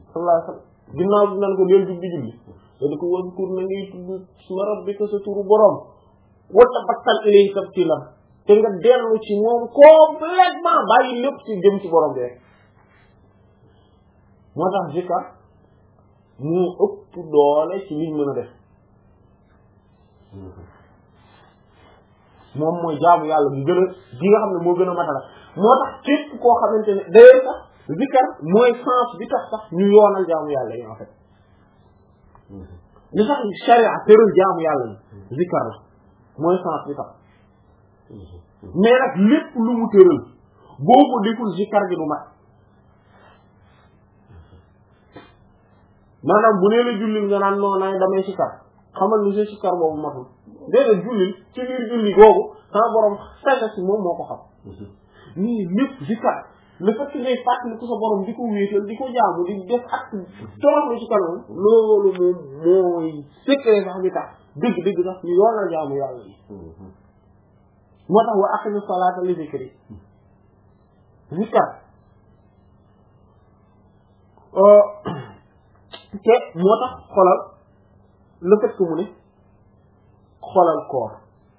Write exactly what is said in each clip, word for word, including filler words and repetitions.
sallallahu alayhi wasallam ginnaaw bi nan ko del dug di julli dana ko wazkur na ngay tudd isma rabbika sa turu borom wa tabattal ilayhi tabtilan te nga dellu ci moom complètement bàyyi lépp ci jëm ci borom bi rek moo tax zikar mu ëpp doole ci liñ mën a def moom mooy jaamu yàlla bi gën a gi nga xam ne moo gën a matala moo tax képp koo xamante ne d'ailleurs sax zikar mooy sens bi tax sax ñu yoonal jaamu yàlla yi en fait li tax sharia tëral jaamu yàlla yi zikar la mooy sens bi tax mais nag lépp lu mu tëral boo ko deful zikar gi du mat maanaam bu nee la jullil nga naan non naa damay sikar xamal ni sa sikar boobu matul déedéet jullil ci biir julli googu sama borom saga si moom moo ko xam nii lépp sikar le fait que ngay fàttali ko sa borom di ko wéetal di ko jaamu di def ak toroxlu ci kanam loolu moom mooy secret sax bi tax dëgg dëgg sax ñu yoon la jaamu yàlla yi moo tax wa aqimi salaata li zikri zikar te moo tax xolal le fait que mu ne xolal koor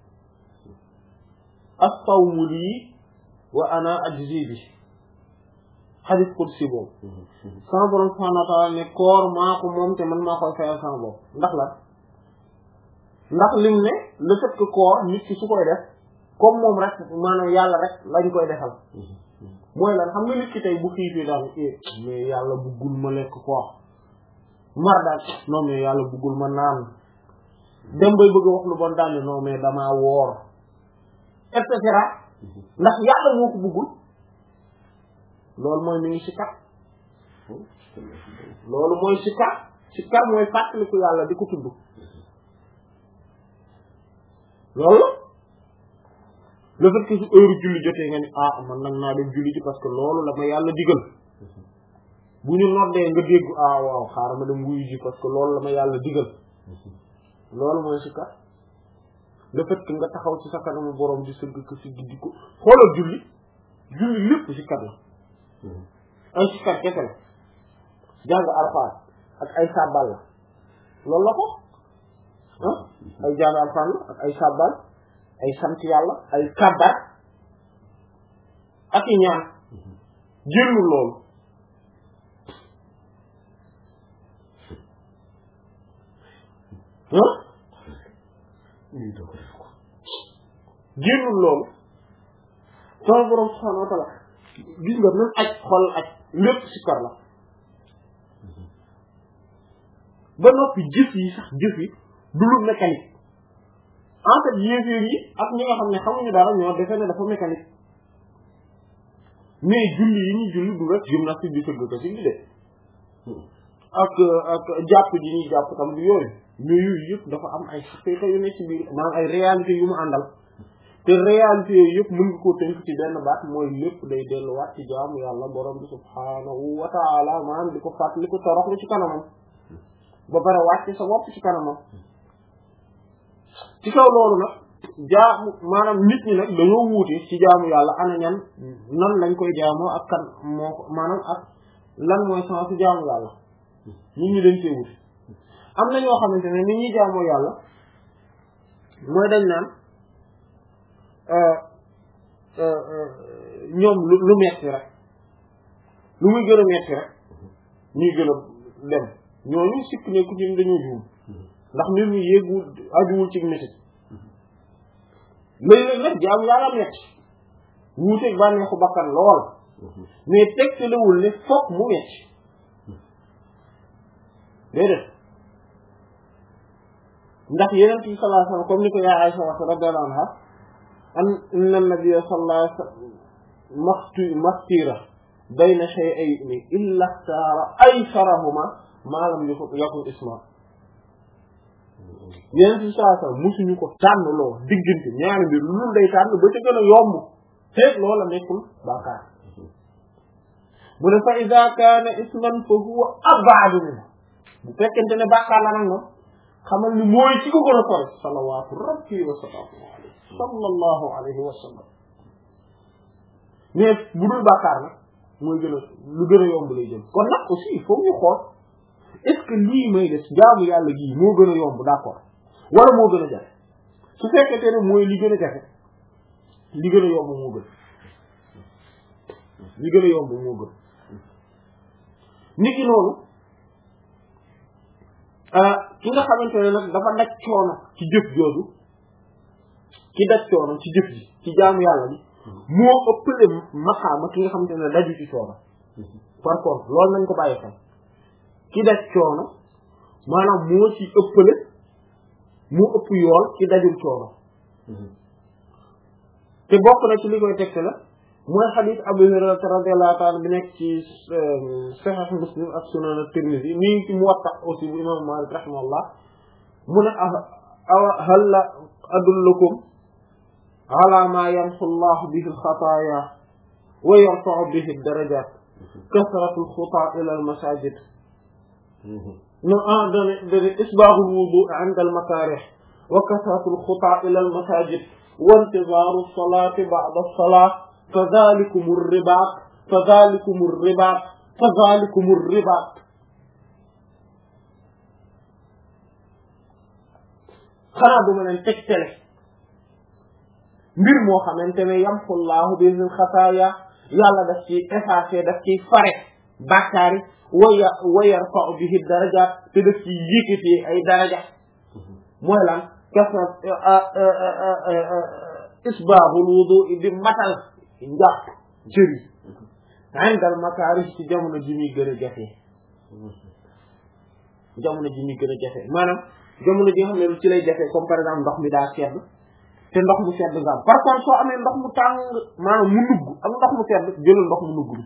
as-sawmu lii wa ana ajzi bi hadith qudsi boobu sama borom subhanahu wa ta'ala ne koor maa ko moom te man maa koy fayal sama bopp ndax la ndax lim ne le fait que koor nit ki su koy def comme moom rek maanaam yàlla rek lañ koy defal mooy lan xam nga nit ki tey bu xiifee daal mais yàlla buggul ma lekk koor mar daal non mais yàlla buggul ma naan dem bay bëgg a wax lu bon daal ne non mais damaa woor et cetera ndax yàlla moo ko buggul loolu mooy mi ngi sikar loolu mooy sikar sikar mooy fàttaliku yàlla di ko tudd loolu le fait que su heure julli jotee nga ni ah man nag naa dem julli ji parce que loolu la ma yàlla digal bu ñu noddee nga dégg ah waaw xaaral ma dem wuyu ji parce que loolu la ma yàlla digal loolu mooy sikar le fait que nga taxaw ci sa kanamu borom di sëgg ko si di ko xoolal julli julli lépp sikar la ay sikar kese la jàng alxuraan ak ay sabbal la loolu la ko ah ay jàng alxuraan la ak ay sabbal ay sant yàlla ay kabar ak i ñaan jëlul loolu ah jëlul loolu sama borom subhanahu wa ta'ala gis nga même aj xol aj lépp sikar la ba noppi jëf yi sax jëf yi du lu mécanique en fait yéeféer yi ak ñi nga xam ne xamuñu dara ñoo defee ne dafa mécanique mais julli yi ñuy julli du rek gymnastique bi sëgg ko ci di de ak ak jàpp ji ñuy jàpp tam du yooyu mais yooyu yëpp dafa am ay xaqiiqa yu ne ci biir maanaam ay réalité yu mu àndal te réalité yooyu yëpp mën nga koo tënk ci benn baat mooy lépp day delluwaat ci jaamu yàlla borom bi subhaanahu wa ta'ala maanaam di ko fàttali ko toroxlu ci kanamam ba pare wàcc sa bopp ci kanamam ci kaw loolu nag jaamu maanaam nit ñi nag dañoo wuute ci jaamu yàlla ana ñan nan lañ koy jaamoo ak kan moo ko maanaam ak lan mooy sens ci jaamu yàlla nit ñi dañ cee wuute am na ñoo xamante ne nit ñi jaamoo yàlla mooy dañ naan ñoom lu lu metti rek lu muy gën a metti rek ñuy gën a dem ñooñu sikk ne ku ci dañoo juum ndax mbir mi yéegul ajuwul ci métti léeg-léeg nag jaamu yàlla metti wuuteeg bànneexu bakkan lool mais tegtalewul ne fokk mu metti déedéet ndax yeneen bi sallallahu alayhi wasallam comme ni ko yaa Aysa wax radiyallahu anha an inna nabiyya sallallahu alayhi wasallam maxtu maxtira bayna shay'ayni illa ikhtara aysarahuma ma lam yakun isma yeneen bi sallallahu alayhi wasallam musuñu ko tànn loo diggante ñaari mbir lu day tànn ba ca gën a yomb feeg loola nekkul bàkkaar mu ne fa idha kana isman fa huwa ab'adu minhu bu fekkente ne bàkkaar la nag moom xamal ni mooy ci ko gën a sori salawaatu rabbi wa salaamu alayhi sallallahu alayhi wa sallam mais bu dul bàkkaar nag mooy gën a lu gën a yomb lay jëm kon nag aussi il faut ñu xool est-ce que lii may def jaamu yàlla gii moo gën a yomb d'accord wala moo gën a jafe su fekkee ne mooy li gën a jafe li gën a yomb moo gën li gën a yomb moo gën nit ki noonu ki nga xamante ne nag dafa daj coono ci jëf jooju ki daj coono ci jëf ji ci jaamu yàlla bi moo ëppale maqaama ki nga xamante ne daju ci coono par contre loolu nañ ko bàyyi xel ki daj coono maanaam moo ci ëppale moo ëpp yool ci dajul coono te bokk na ci li koy tegte la mooy xadiis Abu Hurayra radiyallahu ta'ala bi nekk ci Sahih Muslim ak Sunan at-Tirmidhi mi ngi ci Muwatta aussi bu imam Malik rahimahullah mu ne awa hal adullukum ala ma yamhu Allahu bihi al-khataaya wa yarfa'u bihi ad-darajaat kasratu al-khutaa ila al-masaajid no ah dane dane isbaahu al-wudu' 'inda al-makaarih wa kasratu al-khutaa ila al-masaajid wa intizaaru as-salaati ba'da as-salaat فذلكم الرباط فذلكم الرباط فذلكم الرباط xanaa du ma leen tegtale mbir moo xamante ne yamxullaahu bihi xataaya yàlla daf ci effacé daf ciy fare bàkkaari waya wa yarfa'u bihi darajaat te daf ci yëkkati ay daraja mooy lan kasrat isbaahul wudu di matal njàpp jëri indal makaari ci jamono ji muy gën a jafe jamono ji muy gën a jafe maanaam jamono ji nga xam ne ci lay jafe comme par exemple ndox mi daa sedd te ndox mu sedd nga am par contre soo amee ndox mu tàng maanaam mu nugg ak ndox mu sedd jëlal ndox mu nugg bi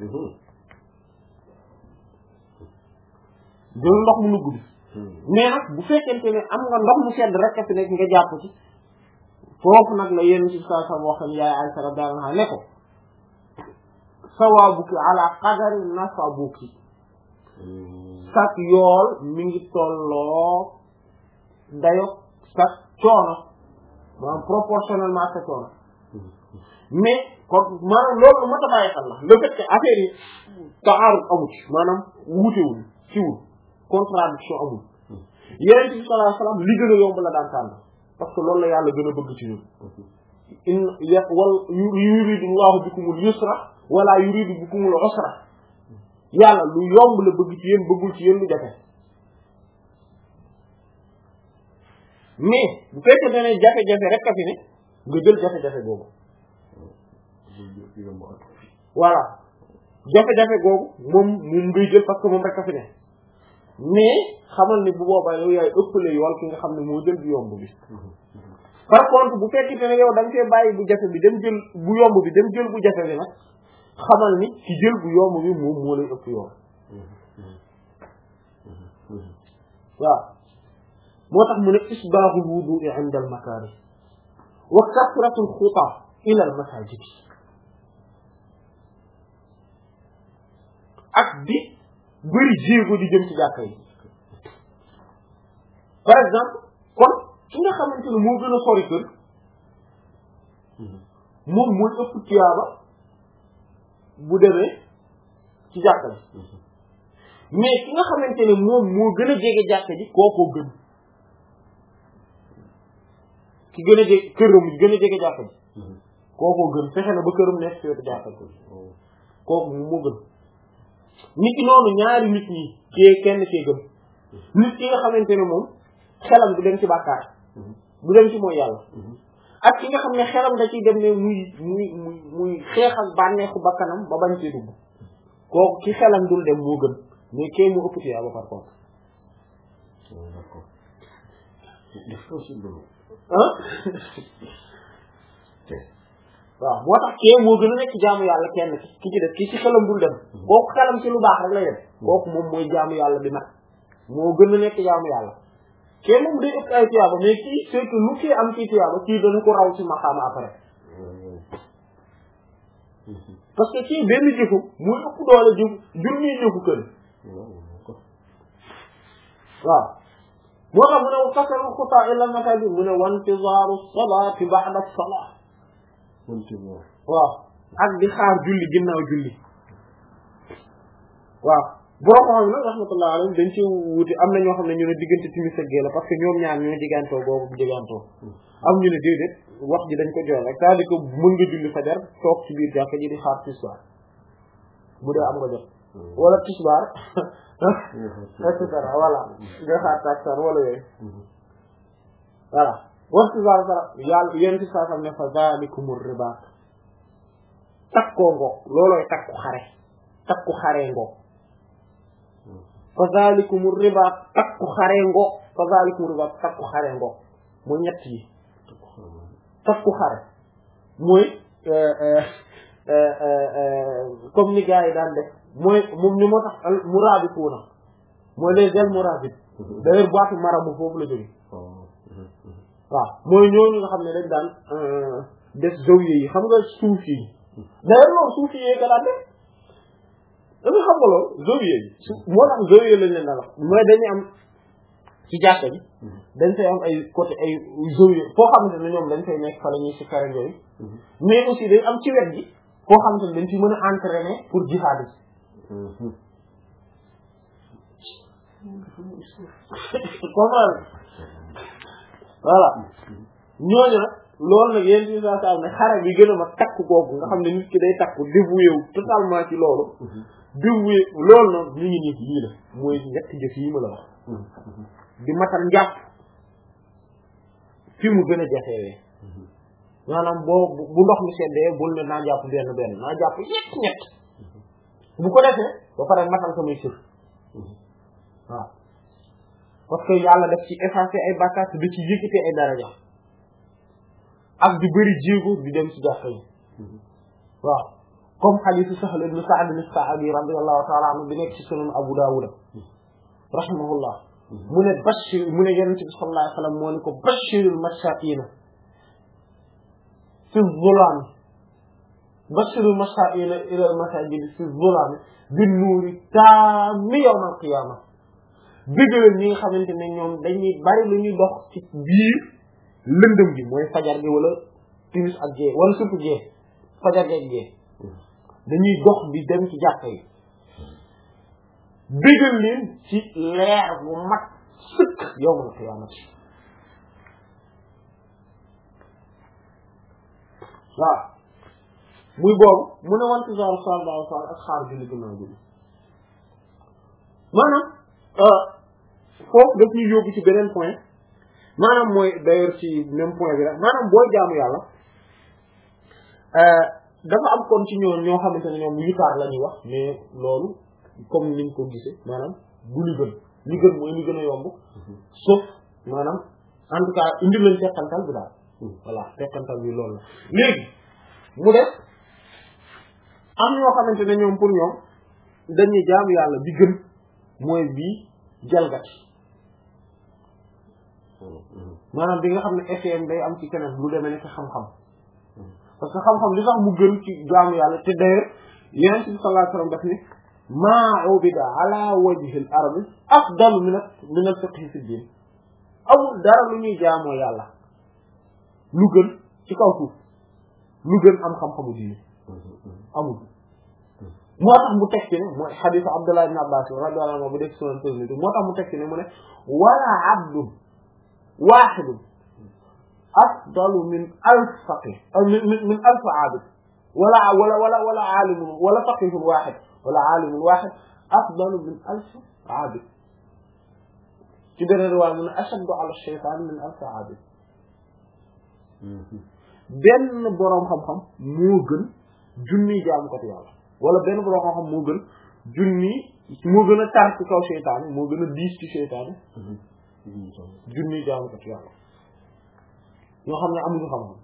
jëlal ndox mu nugg bi mais nag bu fekkente ne am nga ndox mu sedd rek a fi nekk nga jàpp ci foofu nag la yéen ci saa sa waxam yaay Aysa radiyallahu anha ne ko sawaabuki ala qadari nasabuki sak yool mi ngi tolloo dayo sak coono maanaam proportionnellement sa coono mais kon maanaam loolu moo tax bàyyi xel la le fait que affaire yi taaruf amul maanaam wuutewul siwul contradiction amul yéen ci sallallahu alayhi wasallam li gën a yomb la daan tànn parce que loolu la yàlla gën a bëgg ci ñun in wal yuridu llahu bikumul yusra wala yuridu bikumul usra yàlla lu yomb la bëgg ci yéen bëggul ci yéen lu jafe mais bu fekkee ne jafe-jafe rek a fi ne nga jël jafe-jafe googu voilà jafe-jafe googu moom moom ngay jël parce que moom rek a fi ne mais xamal ni bu boobaa yow yaay ëppale yool ki nga xam ne moo jël bu yomb bi par contre bu fekkite ne yow da nga koy bàyyi bu jafe bi dem jël bu yomb bi dem jël bu jafe bi nag xamal ni ci jël bu yomb bi moom moo lay ëpp yool waaw moo tax mu ne isbaaxul wudu'i 'inda al makaari wa kasratul xutaa ila al masaajid ak di bëri jéego di jëm ci jàkka yi par exemple kon ki nga xamante ne moo gën a sori kër moom mooy ëpp tiyaaba bu demee ci jàkka ji mais ki nga xamante ne moom moo gën a jege jàkka ji kookoo gën ki gën a jege këram gën a jege jàkka ji kookoo gën fexe na ba këram nekk ci wetu jàkka ji kooku moo gën nit ki noonu ñaari nit ñi kii kenn kii gën nit ki nga xamante ne moom xelam du dem ci bàkkaar du dem ci mooy yàlla ak ki nga xam ne xelam da ciy dem ne muy muy muy muy xeex ak bànneexu bakkanam ba bañ ci dugg kooku ki xelam dul dem moo gën mais kee mu ëpp ci yàlla par contre ah waaw moo tax kee moo gën a nekk jaamu yàlla kenn ki ci def ki ci xelam dul dem kooku xelam ci lu baax rek la yem kooku moom mooy jaamu yàlla bi nag moo gën a nekk jaamu yàlla kee moom day ëpp ay tiyaaba mais kii c'est que lu kii am ci tiyaaba kii dana ko raw ci maqaama après parce que kii benn jëfu muy ëpp doole jëf junni jëfu kën waaw moo tax mu ne kasratu xutaa ila masaajid mu ne wantizaaru salaati ba'da salaat waaw ak di xaar julli ginnaaw julli waaw borom xam nag rahmatullah alayhi dañ ci wuti am na ñoo xam ne ñu ne diggante timis ak gée la parce que ñoom ñaar ñoo jigantoo boobu jigantoo am ñu ne déedéet wax ji dañ ko jox rek c'est-à-dire que mën nga julli fajar toog ci biir jàkka ji di xaar tisbaar bu dee am nga jot wala tisbaar et cetera voilà nga xaar taksaan wala yooyu voilà waxtu tisbaar dara yàlla yéen ci saa xam ne fa zalikumur ribaat takkoo ngoog loolooy takku xare takku xare ngoog fa zalikumur ribaat takku xare ngoog fa zalikumur ribaat takku xare ngoog mooy ñett yi takku xare mooy comme ni gars yi daan def mooy moom ni moo tax murabituuna mooy les jeunes murabit d'ailleurs boîte marabu foofu la jóge waaw mooy ñooñu nga xam ne dañ daan def zawiya yi xam nga suufi yi d'ailleurs loolu suufi yi ka daan def dañu xam nga loolu zawiya yi moo tax zawiya lañ leen daan wax mooy dañuy am ci jàkka ji dañ fay am ay côté ay zawiya foo xamante ne ñoom dañ fay nekk fa la ñuy si kare yooyu mais aussi dañ am ci wet gi foo xamante ne dañ ci mën a entraîner pour jihaad yi comprendre voilà ñooñu nag loolu nag yéen ci saa saa ne xare bi gën a ma takk googu nga xam ne nit ki day takku dévoué wu totalement ci loolu dévoué loolu nag li ngi nii lii la mooy ñetti jëf yi ma la wax di matal njàpp fi mu gën a jafewee maanaam boo bu ndox mi seddee bul ne naa jàpp benn benn naa jàpp ñett ñett bu ko defee ba pare matal samay sër waaw parce que yàlla daf ci effacer ay bàkkaar di ci yëkkati ay daraja ak di bëri jéego di dem ci jàkka yi waaw comme hadiisu Sahl ibn Sa'd as-Sa'di radiyallahu ta'ala anhu bi nekk ci sunan Abu Dawud rahimahullah mu ne bashir mu ne yonent bi sallallahu alayhi wa sallam moo ne ko bashirul mashaa'ina fi zulaam bashirul mashaa'ina ila al-masaajid fi zulaam bin nuuri taammi yawmal qiyaama dëggal ñi nga xamante ne ñoom dañuy bari lu ñuy dox ci biir lëndëm gi mooy fajar gi wala timis ak gée wala surtout gée fajar gi ak gée dañuy dox di dem ci jàkka yi dëggal leen ci leer bu mat sëkk yawmal qiyaamati waaw muy boobu mu ne wanti sar sallallahu alayhi ak xaar julli gënnaaw julli maanaam foofu daf ñuy yóbbu ci beneen point maanaam mooy d'ailleurs ci même point bi rek maanaam booy jaamu yàlla dafa am kon ci ñoom ñoo xamante ne ñoom yutaar la ñuy wax mais loolu comme niñ ko gisee maanaam du li gën li gën mooy li gën a yomb sauf maanaam en tout cas indi lañ teqantal bi daal voilà teqantal bi loolu la léegi mu def am ñoo xamante ne ñoom pour ñoom dañuy jaamu yàlla bi gën mooy bii jalgati maanaam bi nga xam ne effet day am ci keneen lu demee nekk xam-xam parce que xam-xam li tax mu gën ci jaamu yàlla te d'ailleurs yonent bi sallallahu alayhi wasallam daf ni maa ubida ala wajhi al-ardi afdalu min min al-fiqhi fi din amul dara lu ñuy jaamoo yàlla lu gën ci kaw suuf lu gën am xam-xamu diine amul moo tax mu teg ci ne mooy xadiisu Abdullah ibn Abbas radiyallahu anhu bu def sunan Tirmidhi moo tax mu teg ci ne mu ne wala abdun waahidun afdalu min alf faqih min min alf aabid wala wala wala wala aalimun wala faqihun waahid wala aalimun waahid afdalu min alf aabid ci beneen riwaaya mu ne ashaddu ala shaytaan min alf aabid benn boroom xam-xam moo gën junni jaamukatu yàlla wala benn boroom xam-xam moo gën junni moo gën a tar ci kaw seytaane moo gën a diis ci seytaane junni jaamukatu yàlla ñoo xam ne amuñu xam-xam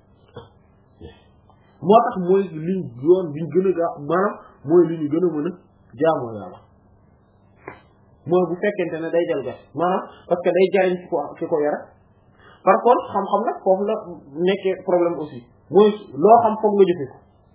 moo tax mooy liñ yoon biñ gën a gaa maanaam mooy li ñu gën a mën a jaamoo yàlla mooy bu fekkente ne day jël gas maanaam parce que day jariñ ci ko ci ko yara par contre xam-xam nag foofu la nekkee problème aussi mooy loo xam foog nga jëfe ko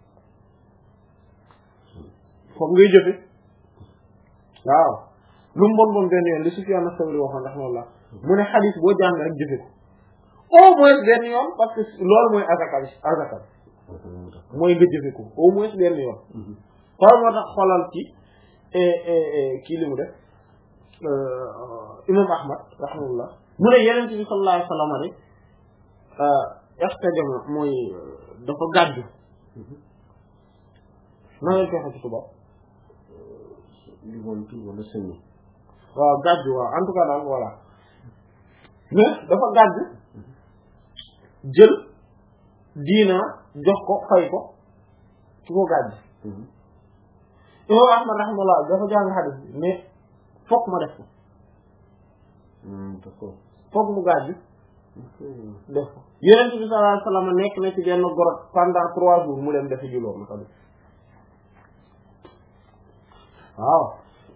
foog ngay jëfe waaw lu mu bon bon benn yoon li Sufyaan as-Sawri waxoon rahimahullah mu ne xadiis boo jàng rek jëfe ko au moins benn yoon parce que loolu mooy azaka bi azaka mooy nga jëfe ko au moins benn yoon xool moo tax xoolal ci kii li mu def imam Ahmad rahimahullah mu ne Yonent bi sallallahu alayhi wa sallam rek ihtajama mooy dafa gàddu na ngeen koy xam ci tubaab li woon kii wala sëñ waaw gàddu waaw en tout cas daal voilà mais dafa gàddu jël diina jox ko fay ko ci ko gàddu imam Ahmad rahimahullah dafa jàng xadis bi mais fokk ma def ko d'accord fokk mu gàddu def ko Yonent bi sallallahu alayhi wa sallam nekk na ci benn grotte pendant trois jours mu dem defi ji loolu tamit waaw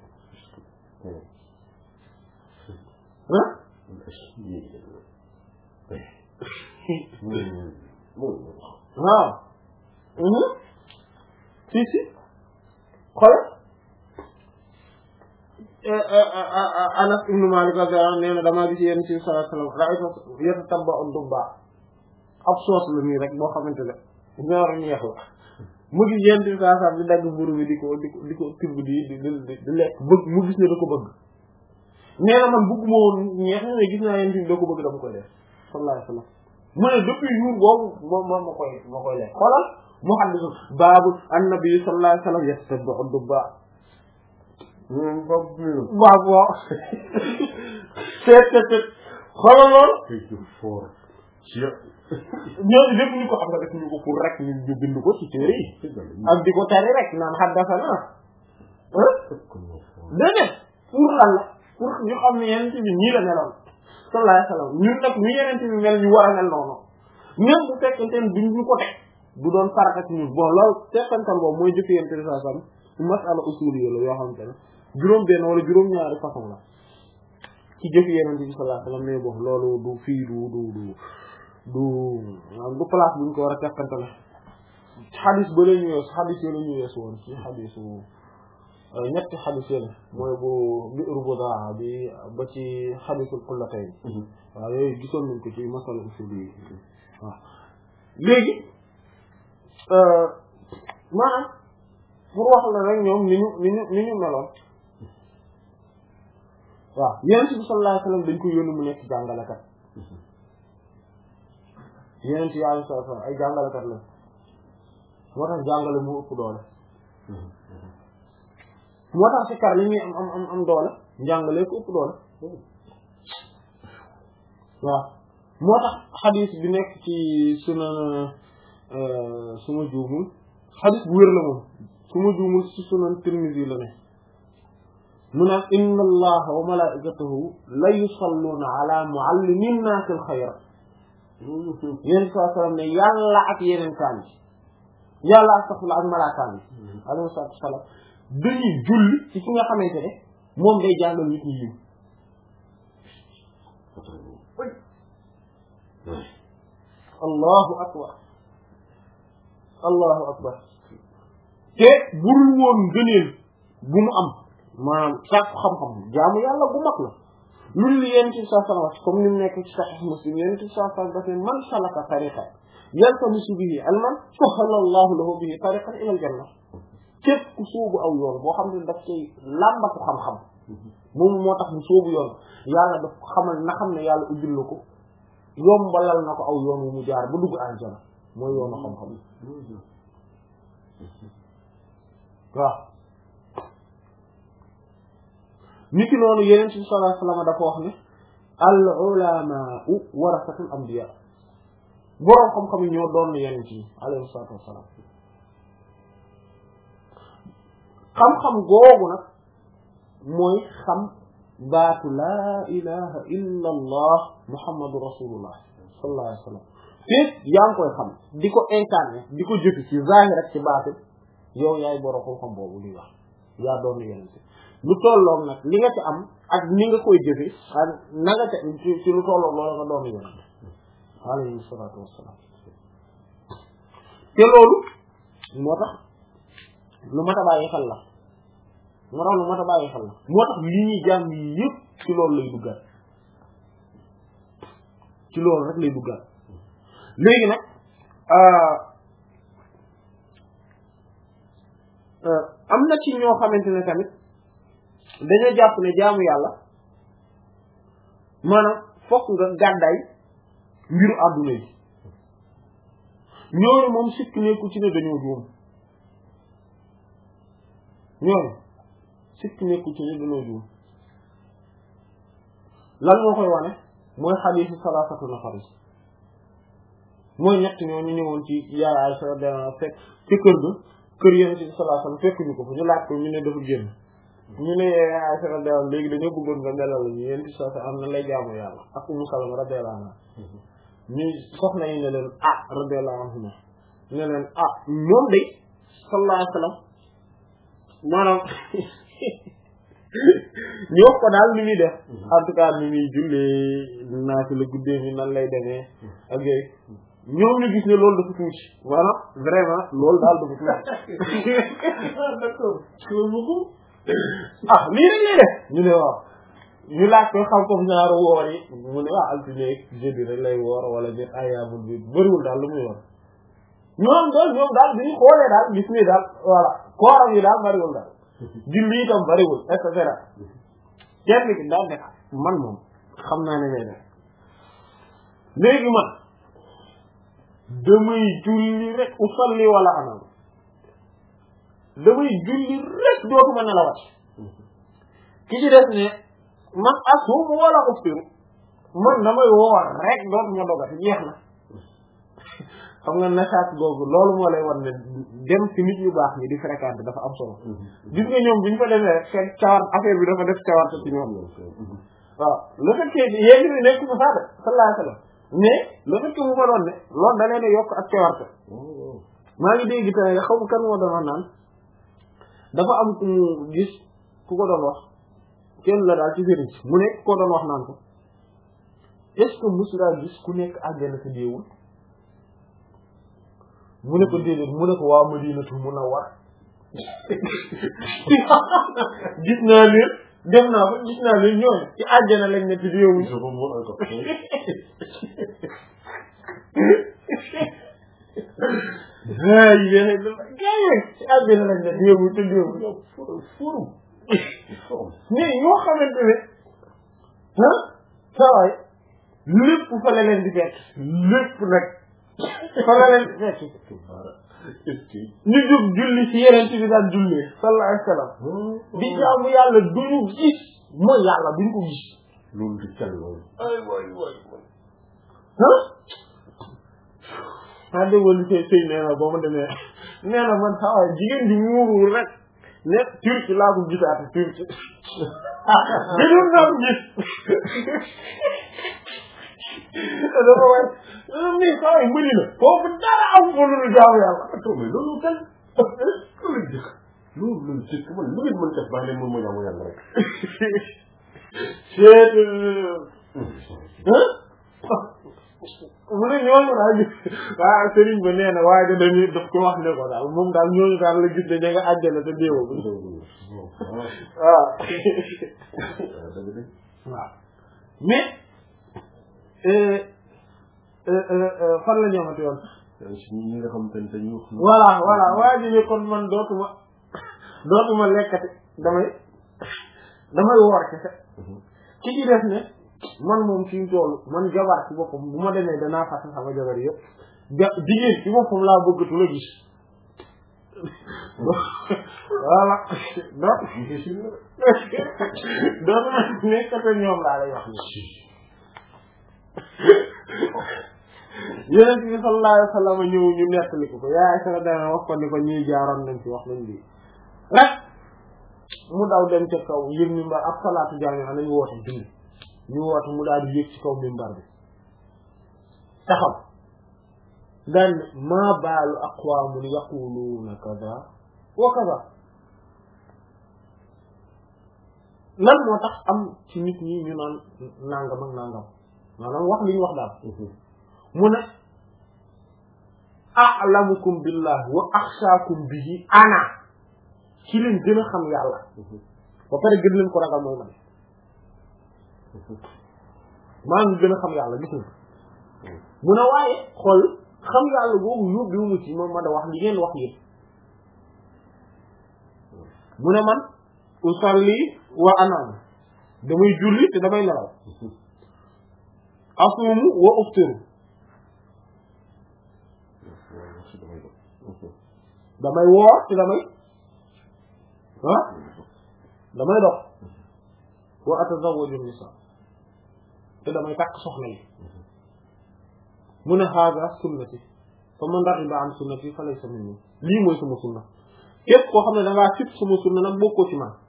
waaw si si xoolal Anas ibn Malik radiyallahu anhu nee na damaa gis Yonent bi sallallahu alayhi wa sallam ra'aytu yatatabba'u ad-dubba ab soos la nii rek boo xamante ne ñaar ñeex la mu gis Yonent bi sallallahu alayhi wa sallam di dagg mburu bi di ko di ko di ko tibb di di di lekk bëgg mu gis ne da ko bëgg nee na man bëgguma woon ñeex ne gis naa Yonent bi da ko bëgg dama koy def sallallahu alayhi wa sallam mu ne depuis jour boobu moom moom ma koy ma koy lekk xoolal mu haddisu baabu an-nabi sallallahu alayhi wa sallam yatatabba'u ad-dubba waaw waaw seet seet seet xoolal loolu ñooñu lépp ñu ko xam nga def ñu ko pour rek ñu ñu bind ko ci téere yi ak di ko tari rek naan haddasana déedéet pour lan la pour ñu xam ne Yonent bi ñii la meloon sallallahu alayhi wa sallam ñun nag ñu Yonent bi mel ñu war a mel noonu même bu fekkente ne duñ ñu ko teg du doon farata ci ñun bon loolu tekkantal boobu mooy jëf Yonent bi sallallahu alayhi wa sallam masala usul yi la yoo xamante ne juróom benn wala juróom ñaari façon la ci jëf Yonent bi sallallahu alayhi wa sallam mais bon loolu du fii du du du du du place buñ ko war a tekkantale xadis ba la ñu wees xadis yi la ñu wees woon ci xadisu ñetti xadis yi mooy bu bi'ru budaa bi ba ci xadisul qullatayn waaw yooyu gisoon nañ ko ci masala usul yi waaw léegi maanaam pour wax la rek ñoom ni ñu ni ñu ni ñu meloon waaw Yonent bi sallallahu alayhi wa sallam dañ ko yónni mu nekk jàngalekat Yonent yi alayhi salaatu wa salaam ay jàngalekat la moo tax jàngale mu ëpp doole moo tax sikar li muy am am am am doole njàngale ko ëpp doole waaw moo tax xadis bi nekk ci sunan suma juumul xadis bu wér la moom suma juumul ci sunan Tirmidhi la ne mu naan inna allaha wa malaikatahu la yusalluna ala muallimin naasi al-xayra yéen saa sallam ne yàlla ak yeneen kaan yi yàlla astaghfirullah ak malaakaan yi alayhi salaatu wa salaam dañuy julli ci ki nga xamante ne moom day jàngal nit ñi yiw allahu akbar allahu akbar te burul woon gëneel bu mu am maanaam sàkku xam-xam jaamu yàlla bu mag la loolu yéen ci saa sallam wax comme ni mu nekk ci Sahih Muslim yéen ci saa sallam daf ne man salaka tariqan yaltamisu bihi ilman sahala Allahu lahu bihi tariqan ila al-janna képp ku sóobu aw yoon boo xam ne daf koy làmbatu xam-xam moom moo tax mu sóobu yoon yàlla daf ko xamal na xam ne yàlla ubbil na ko yombalal na ko aw yoon wu mu jaar ba dugg aljana mooy yoonu xam-xam waaw niki noonu yeneen ci sallallahu alayhi wasallam dafa wax ne al ulamaa'u warasatul anbiya boroom xam-xam yi ñoo doon yeneen ci alayhi salaatu wassalaam xam-xam googu nag mooy xam baatu laa ilaha illa allah muhammadu rasulullah sallallahu alayhi wasallam fépp yaa ngi koy xam di ko incarné di ko jëfi ci zahir rek ci baatu yow yaay boroom xam-xam boobu li wax yaa doon yeneen ci lu tolloog nag li nga ci am ak ni nga koy jëfe ak na nga ci ci lu tolloog loolu nga doon yeneen alayhi salaatu wassalaam te loolu moo tax lu mat a bàyyi xel la moo tax lu mat a bàyyi xel la moo tax li ñuy jàng yi yëpp ci loolu lay duggaat ci loolu rek lay duggaat léegi nag am na ci ñoo xamante ne tamit dañoo jàpp ne jaamu yàlla maanaam fokk nga gàddaay mbiru àdduna yi ñooñu moom sikk nekku ci ne dañoo juum ñooñu sikk nekku ci ne dañoo juum lan moo koy wane mooy xadiisu salaasatu nafar mooy ñett ñoo ñu ñëwoon ci yaay Aysa dana fekk ci kër ga kër Yonent bi sallallahu alayhi wasallam fekk ñu ko fa ñu laaj ko ñu ne dafa génn ñu ne yaay Aysa dana léegi dañoo bëggoon nga melal ñu Yonent bi sallallahu alayhi wasallam am na lay jaamu yàlla ak Ummu Salama radiyallahu anha ñu soxna yi ne leen ah radiyallahu anhu ne leen ah ñoom de sallallahu alayhi wasallam maanaam ñu wax ko daal ni muy def en tout cas ni muy jullee naa fi la guddee ni nan lay demee ak yooyu ñoom ñu gis ne loolu dafa tuuti maanaam vraiment loolu daal dafa tuuti d'accord ah lii rek lay def ñu ne waaw ñu laaj ko xam comme ñaari woor yi mu ne waa altine jeudi rek lay woor wala jot ayaamul bi bëriwul daal lu muy woor ñoom daal ñoom daal bi ñu xoolee daal gis ne daal voilà kooram yi daal bëriwul daal julli itam bëriwul et cetera kenn ki daal nekk man moom xam naa ne lay def léegi man damay julli rek usalli wala anam damay julli rek dootuma nelawat ki ci des ne man asum wala uftiru man damay woor rek dootuma dogati jeex na xam nga nasaat googu loolu moo lay wan ne dem ci nit ñu baax ñi di fréquenter dafa am solo gis nga ñoom bi ñu ko demee rek seen cawar affaire bi dafa def cawarte ci ñoom waaw le fait que yéen ñi nekk mu saada sallallahu alayhi wasallam mais le fait que mu ko doon ne loolu da leen a yokk ak cawarte maa ngi dégg tey xaw ma kan moo doon wax naan dafa am ku mu gis ku ko doon wax kenn la daal ci sëriñ mu ne ko doon wax naan ko est-ce que musulaa gis ku nekk àjjana sa déewul mu ne ko déedéet mu ne ko waa Madinatu Munawwara gis naa leen def naa ko gis naa leen ñooñu ci àjjana lañ ne ci déewul ay yéen ci àjjana lañ ne déewul te déewul furu mais yoo xamante ne ah sawaay lépp fa la leen di fekk lépp nag fa la leen di fekk ñu jóg julli ci yeneen bi daan jullee sallallahu alayhi wa sallam di jaamu yàlla duñu gis mooy yàlla duñ ko gis loolu di cal loolu ay waay waay ah ah déggoo li sëy sëy nee na boo ma demee nee na man sawaay jigéen di muuru rek ne turki laa ko gisaate turki gënoon naa ko gis dafa war mais saa yi mbëri na foofu dara am ko lu jaamu yàlla mais loolu kan loolu jëkk loolu loolu jëkk man lu ngeen mën def baax leen moom moo jaamu yàlla rek seet mu ne ñooñu daal gis waaw sëriñ ba nee na waaye da dañuy daf ko wax ne ko daal moom daal ñooñu daal la gis ne ña nga àjjana te déewa bu waaw waaw mais fan la ñoomati yoon ñi nga xam te ñu voilà voilà waa ji ne kon man dootuma dootuma lekkati damay damay woor kese ki ci def ne man moom fi mu toll man jabar ci boppam bu ma demee danaa fàtte sama jabar yëpp ja jigéen ci boppam laa bëggatu la gis voilà donc dootuma nekkate ñoom laa lay wax ni Yonent bi sallallahu alayhi wa sallam ñëw ñu nettali ko ko yaay sa dana wax ko ni ko ñuy jaaroon nañ ci wax nañ lii rek mu daw dem ca kaw yëg mimbar ab salaatu jaami'a nañu woote julli ñu woote mu daal di yëg ci kaw mimbar bi taxaw daan maa baalu aqwaamun yaquluuna kaza wa kaza lan moo tax am ci nit ñi ñu naan nangam ak nangam maanaam wax li ñu wax daal mu ne a'lamukum billahi wa akhshaakum bihi ana ci leen gën a xam yàlla ba pare gën leen ko ragal mooy man maa ngi gën a xam yàlla gis nga mu ne waaye xool xam yàlla boobu yóbbu mu ci moom ma da wax li ngeen wax yëpp mu ne man usalli wa anam damay julli te damay nelaw asumu wa uftiru damay woor te damay ah damay dox wa atazawwaju nisa te damay takk soxna yi mu ne haaza sunnati fa man raxiba an sunnati fa laysa minni lii mooy sama sunna képp koo xam ne da ngaa sib sama sunna nag bokkoo ci man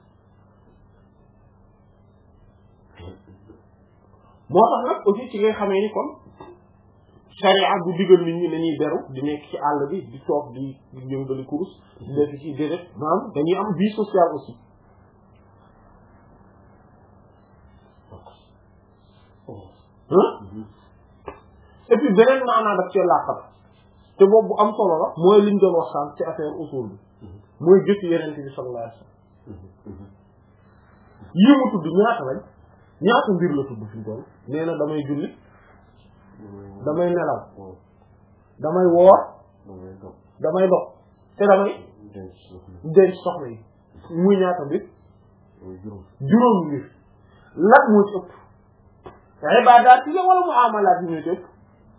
moo tax nag aussi ci ngay xamee ni kon sharia bu digal nit ñi dañuy beru di nekk ci àll bi di toog di di yëngali kurus di def ci déedéet maanaam dañuy am vie sociale aussi et puis beneen maanaa daf cee làqal te boobu bu am solo la mooy liñ doon wax sànq ci affaire usul bi mooy jëf yeneen bi sallallahu alayhi wasallam yii mu tudd ñaata lañ ñaata mbir la tudd fi mu toll nee na damay julli damay nelaw damay woor damay dox te damay denc soxna yi muy ñaata mbir juróom mbir lan moo ci ëpp ibaadaat yi la wala muamalaat yi ñoo ci ëpp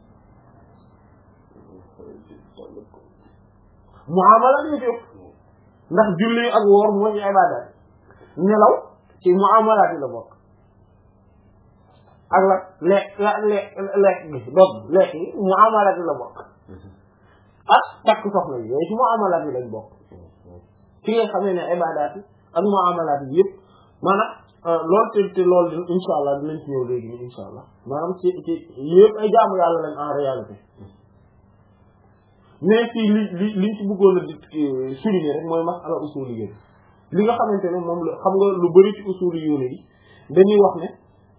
muamalaat ñoo ci ëpp ndax julli ak woor mooy ibaadaat nelaw ci muamalaat yi la bokk ak la lekk la lekk lekk bi doog lekk yi muamalaat yi la bokk ak takk soxna yi yooyu ci muamalaat yi lañ bokk ci nga xamee ne ibaadaat yi ak muamalaat yi yëpp maanaam loolu te te loolu insha allah dinañ ci ñëw léegi nii insha allah maanaam ci ci yëpp ay jaamu yàlla lañ en réalité mais fii li li liñ ci bëggoon a di souligner rek mooy masala usuliyya li nga xamante ne moom la xam nga lu bari ci usuliyya yi dañuy wax ne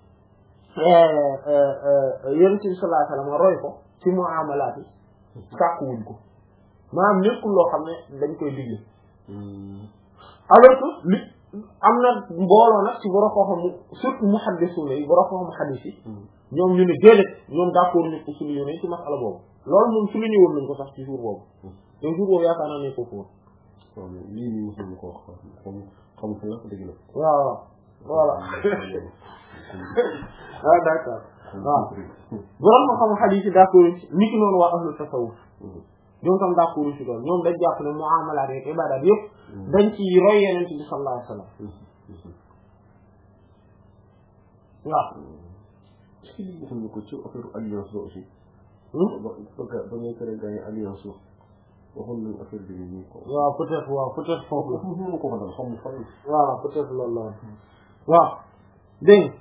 yonent bi sallallahu alayhi wasallam roy ko ci muamalaat yi sàkkuwuñ ko maanaam nekkul loo xam ne dañ koy digle alors que li am na mbooloo nag ci borom xam-xam surtout muhaddisuna yi borom xam-xam hadith yi ñoom ñu ne déedéet ñoom d'accord ñu ko suñu yónnee ci masala boobu loolu moom su lu ñëwoon nañ ko sax ci jour boobu te jour boobu yaakaar naa ne ko fóor lii nii mosuñu ko wax xam xam fa la dëgg la waaw voilà ah d'accord waaw borom xam-xam hadith yi d'accord ci ni ki noonu waa ahlu tasawuf ñoom tam d'accord ci loolu ñoom dañ jàpp ne muamalaat ak ibaadaat yëpp dañ ci roy Yonent bi sallallahu alayhi wasallam waaw est-ce que li waxuñu ko ci affaire alliance la aussi ba ba ngay tere gars yi alliance la waxoon nañ affaire bi nii ko waaw peut-être waaw peut-être foofu la mu ko xamal xam fan waaw peut-être loolu la waaw dégg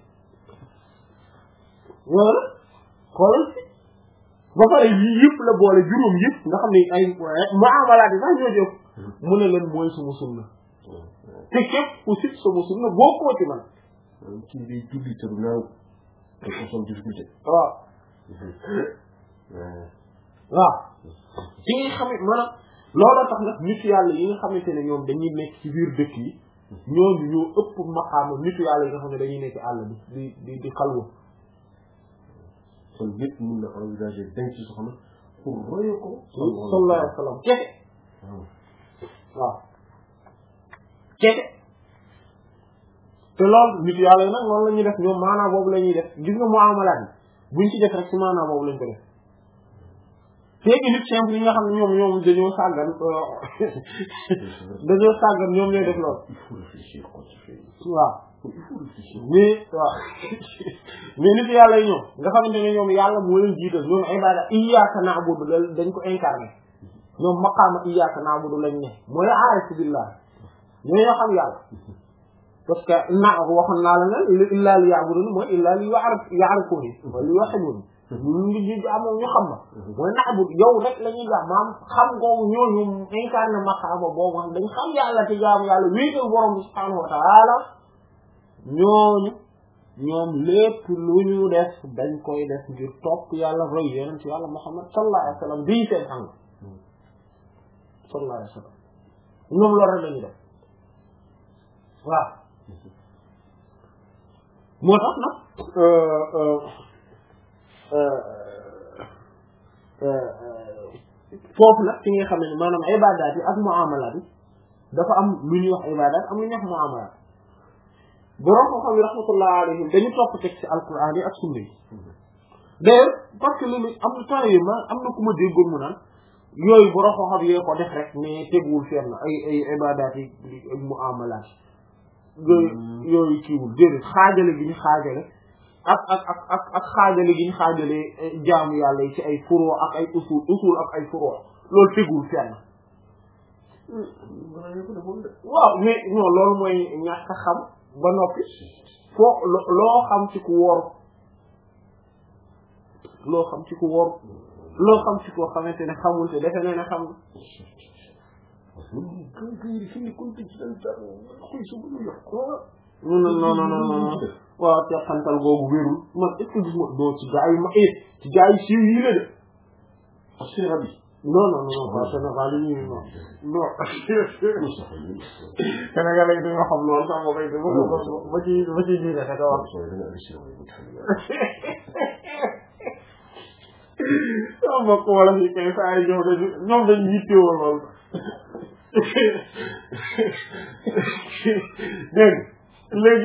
wala xoolal ba pare yii yëpp la boole juróom yëpp nga xam ne ay muamalaat yi sax ñoo jóg mu ne leen mooy suma sunna te képp ku sit suma sunna boo koo ci man ci day julli te du naaw te ko son difficulté waaw waaw ci nga xam ne maanaam loolu tax nag nitu yàlla yi nga xamante ne ñoom dañuy nekk ci biir dëkk yi ñooñu ñoo ëpp maqaama nitu yàlla yi nga xam ne dañuy nekk àll bi di di di xalwa kon yëpp mën na envisager denc soxna pour roye ko sallallahu alayhi wa sallam kese waaw kese te loolu nit yàlla yi nag loolu la ñuy def ñoom maanaa boobu la ñuy def gis nga muamalaat yi buñ ci def rek ci maanaa boobu lañ ko def léegi nit simple yi nga xam ne ñoom ñoom dañoo sàggan dañoo sàggan ñoom ñooy def loolu waaw mais waaw mais nit yàlla yi ñoom nga xamante ne ñoom yàlla moo leen jiital ñoom ibaada iyyaka na'budu la dañ ko incarné ñoom maqaama iyyaka na'budu lañ ne mooy aarifu billah ñoo ñoo xam yàlla parce que na waxoon naa la ne illa li ya'budun mooy illa li ya'rifuni mooy li yuhibuni ñu ngi ji amoon ñu xam ma mooy na'bud yow rek la ñuy jaam maam xam googu ñooñu incarné maqaama boobu xam dañ xam yàlla te jaamu yàlla wéetal borom bi subhanahu wa ta'ala ñooñu ñoom lépp lu ñu def dañ koy def ngir topp yàlla roy yonent yàlla Muhammad sallallahu alayhi wa sallam bii seen sang sallallahu alayhi wa sallam ñoom loolu rek lañu def waaw moo tax nag foofu nag ci nga xam ne maanaam ibaadaat yi ak muamalaat yi dafa am lu ñuy wax ibadat am lu ñuy wax muamalat borom ko xam ne rahmatullah alayhim dañu topp teg ci alquran yi ak sunna yi d'ailleurs parce que loolu am na temps yi ma am na ku ma déggoon mu naan yooyu borom ko xam yee ko def rek mais teguwul fenn ay ay ibadat yi ak muamalat yooyu yooyu kiiwul déedéet xaajale gi ñu xaajale ak ak ak ak ak xaajale gi ñu xaajale jaamu yàlla yi ci ay furo ak ay usul usul ak ay furo loolu teguwul fenn waaw mais non loolu mooy ñàkk a xam ba noppi foo loo xam ci ku wóor loo xam ci ku wóor loo xam ci koo xamante ne xamul te defe nee na xam non non non non non waaw te xantal googu wérul man est-ce que gis ma doo ci gaa yi ma eh ci gaa yi siiw yi la de asira bi non non non pas Sénégal yi ñu non non Sénégal yi dañoo xam loolu sax moo koy ba ci ba ci diine ka wax sama mbokk wala fi kay saa yi ñoom dañu ñoom dañu yittewoo loolu dégg léegi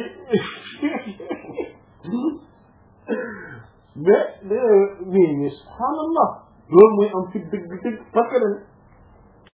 mais mais mais subhanallah loolu mooy am fi dëgg dëgg parce que